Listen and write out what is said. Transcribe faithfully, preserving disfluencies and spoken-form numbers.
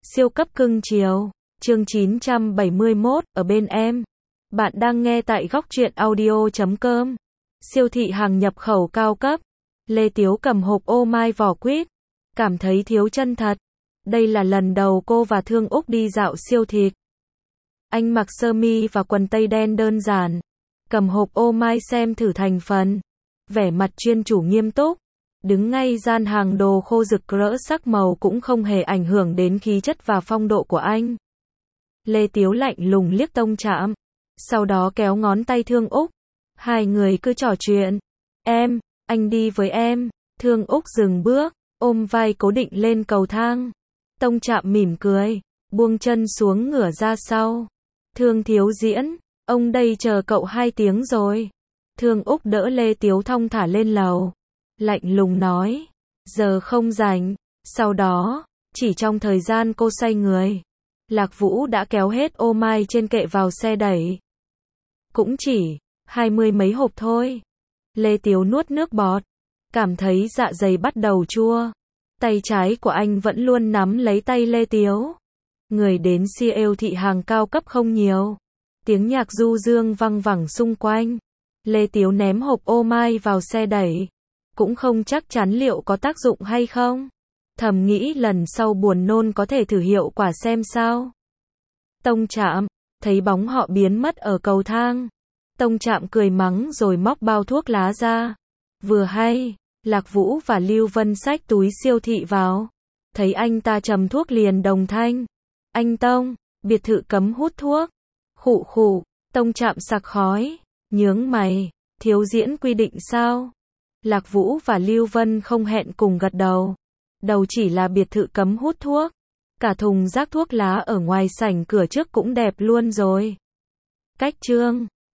Siêu cấp cưng chiều. Chương chín trăm bảy mươi mốt, ở bên em. Bạn đang nghe tại góc truyện audio chấm com. Siêu thị hàng nhập khẩu cao cấp. Lê Tiếu cầm hộp ô mai vỏ quýt. Cảm thấy thiếu chân thật. Đây là lần đầu cô và Thương Úc đi dạo siêu thị. Anh mặc sơ mi và quần tây đen đơn giản. Cầm hộp ô mai xem thử thành phần. Vẻ mặt chuyên chủ nghiêm túc. Đứng ngay gian hàng đồ khô rực rỡ sắc màu cũng không hề ảnh hưởng đến khí chất và phong độ của anh. Lê Tiếu lạnh lùng liếc Tông Trạm. Sau đó kéo ngón tay Thương Úc. Hai người cứ trò chuyện. Em, anh đi với em. Thương Úc dừng bước, ôm vai cố định lên cầu thang. Tông Trạm mỉm cười, buông chân xuống ngửa ra sau. Thương Thiếu Diễn, ông đây chờ cậu hai tiếng rồi. Thương Úc đỡ Lê Tiếu thong thả lên lầu. Lạnh lùng nói, giờ không rảnh. Sau đó, chỉ trong thời gian cô xoay người, Lạc Vũ đã kéo hết ô mai trên kệ vào xe đẩy. Cũng chỉ hai mươi mấy hộp thôi. Lê Tiếu nuốt nước bọt, cảm thấy dạ dày bắt đầu chua. Tay trái của anh vẫn luôn nắm lấy tay Lê Tiếu. Người đến siêu thị hàng cao cấp không nhiều. Tiếng nhạc du dương văng vẳng xung quanh. Lê Tiếu ném hộp ô mai vào xe đẩy. Cũng không chắc chắn liệu có tác dụng hay không. Thầm nghĩ lần sau buồn nôn có thể thử hiệu quả xem sao. Tông Trạm, thấy bóng họ biến mất ở cầu thang. Tông Trạm cười mắng rồi móc bao thuốc lá ra. Vừa hay, Lạc Vũ và Lưu Vân xách túi siêu thị vào. Thấy anh ta trầm thuốc liền đồng thanh. Anh Tông, biệt thự cấm hút thuốc. Khụ khụ, Tông Trạm sặc khói. Nhướng mày, Thiếu Diễn quy định sao? Lạc Vũ và Lưu Vân không hẹn cùng gật đầu. Đầu chỉ là biệt thự cấm hút thuốc. Cả thùng rác thuốc lá ở ngoài sảnh cửa trước cũng đẹp luôn rồi. Cách chương